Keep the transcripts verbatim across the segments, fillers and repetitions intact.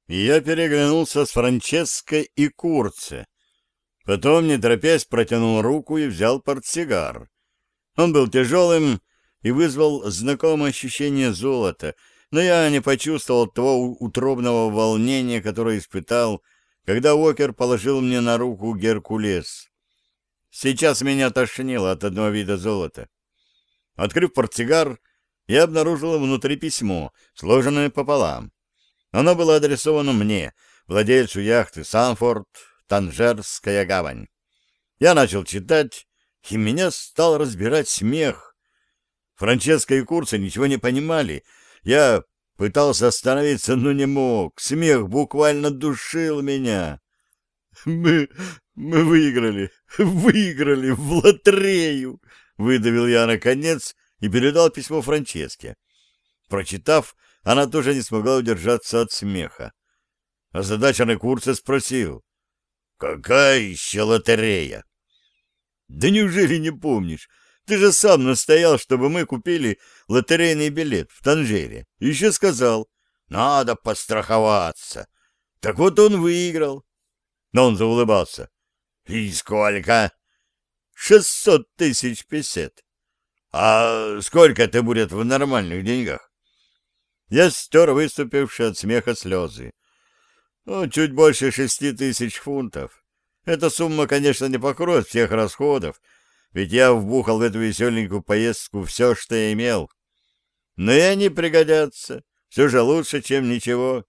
и я переглянулся с Франческой и Курце. Потом, не торопясь, протянул руку и взял портсигар. Он был тяжелым и вызвал знакомое ощущение золота, но я не почувствовал того утробного волнения, которое испытал, когда Уокер положил мне на руку Геркулес. Сейчас меня тошнило от одного вида золота. Открыв портсигар, я обнаружил внутри письмо, сложенное пополам. Оно было адресовано мне, владельцу яхты «Санфорд», Танжерская гавань. Я начал читать, и меня стал разбирать смех. Франческа и Курца ничего не понимали. Я пытался остановиться, но не мог. Смех буквально душил меня. «Мы, мы выиграли, выиграли в лотерею!» — выдавил я наконец и передал письмо Франческе. Прочитав, она тоже не смогла удержаться от смеха. Озадаченный Курце спросил: «Какая еще лотерея?» «Да неужели не помнишь? Ты же сам настоял, чтобы мы купили лотерейный билет в Танжере. Еще сказал, надо постраховаться. Так вот он выиграл». Но он заулыбался. «И сколько?» «Шестьсот тысяч песет». «А сколько это будет в нормальных деньгах?» Я стер выступившие от смеха слезы. «Ну, чуть больше шести тысяч фунтов. Эта сумма, конечно, не покроет всех расходов, ведь я вбухал в эту веселенькую поездку все, что я имел. Но и они пригодятся. Все же лучше, чем ничего».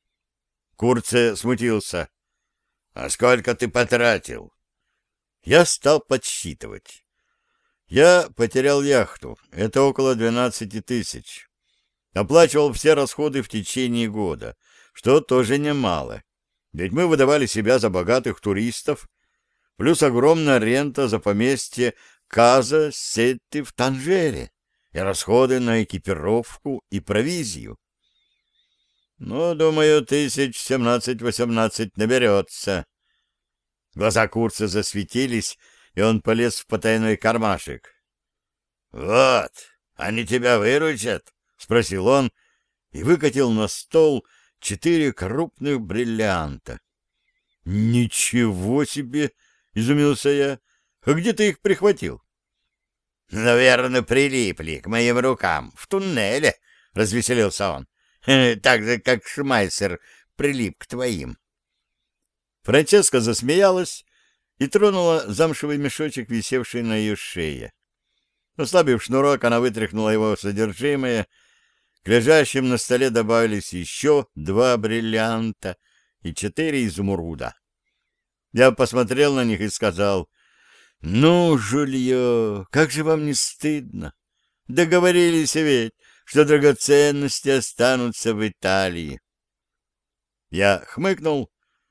Курце смутился. «А сколько ты потратил?» Я стал подсчитывать. Я потерял яхту. Это около двенадцати тысяч. Оплачивал все расходы в течение года, что тоже немало. Ведь мы выдавали себя за богатых туристов, плюс огромная рента за поместье Каза Сетти в Танжере и расходы на экипировку и провизию. Ну, думаю, тысяч семнадцать-восемнадцать наберется. Глаза Курца засветились, и он полез в потайной кармашек. «Вот, они тебя выручат?» — спросил он и выкатил на стол четыре крупных бриллианта. «Ничего себе!» — изумился я. «А где ты их прихватил?» «Наверное, прилипли к моим рукам в туннеле», — развеселился он. «Так же, как Шмайсер прилип к твоим». Франческа засмеялась и тронула замшевый мешочек, висевший на ее шее. Ослабив шнурок, она вытряхнула его содержимое. К лежащим на столе добавились еще два бриллианта и четыре изумруда. Я посмотрел на них и сказал: «Ну, Жульё, как же вам не стыдно? Договорились ведь, что драгоценности останутся в Италии». Я хмыкнул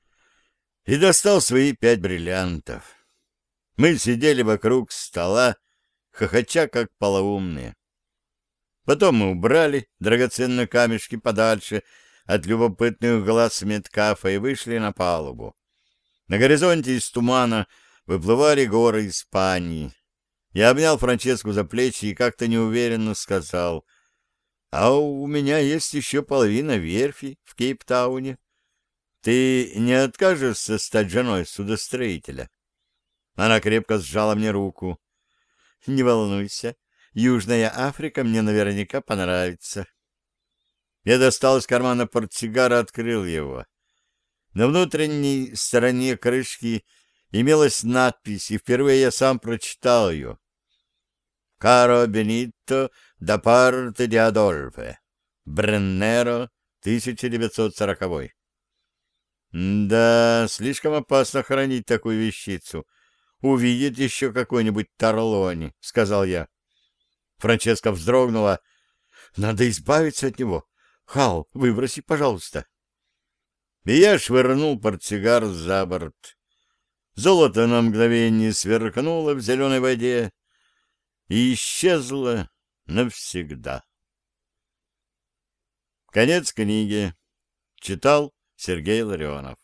и достал свои пять бриллиантов. Мы сидели вокруг стола, хохоча как полоумные. Потом мы убрали драгоценные камешки подальше от любопытных глаз Меткафа и вышли на палубу. На горизонте из тумана выплывали горы Испании. Я обнял Франческу за плечи и как-то неуверенно сказал: «А у меня есть еще половина верфи в Кейптауне. Ты не откажешься стать женой судостроителя?» Она крепко сжала мне руку. «Не волнуйся, Южная Африка мне наверняка понравится». Я достал из кармана портсигар и открыл его. На внутренней стороне крышки имелась надпись, и впервые я сам прочитал ее. «Каро Бенито да парте ди Адольфе. Бреннеро, тысяча девятьсот сороковой». Да, слишком опасно хранить такую вещицу. Увидит еще какой-нибудь Тарлони, — сказал я. Франческа вздрогнула. Надо избавиться от него. Хал, выброси, пожалуйста. И я швырнул портсигар за борт. Золото на мгновение сверкнуло в зеленой воде и исчезло навсегда. Конец книги. Читал Сергей Ларионов.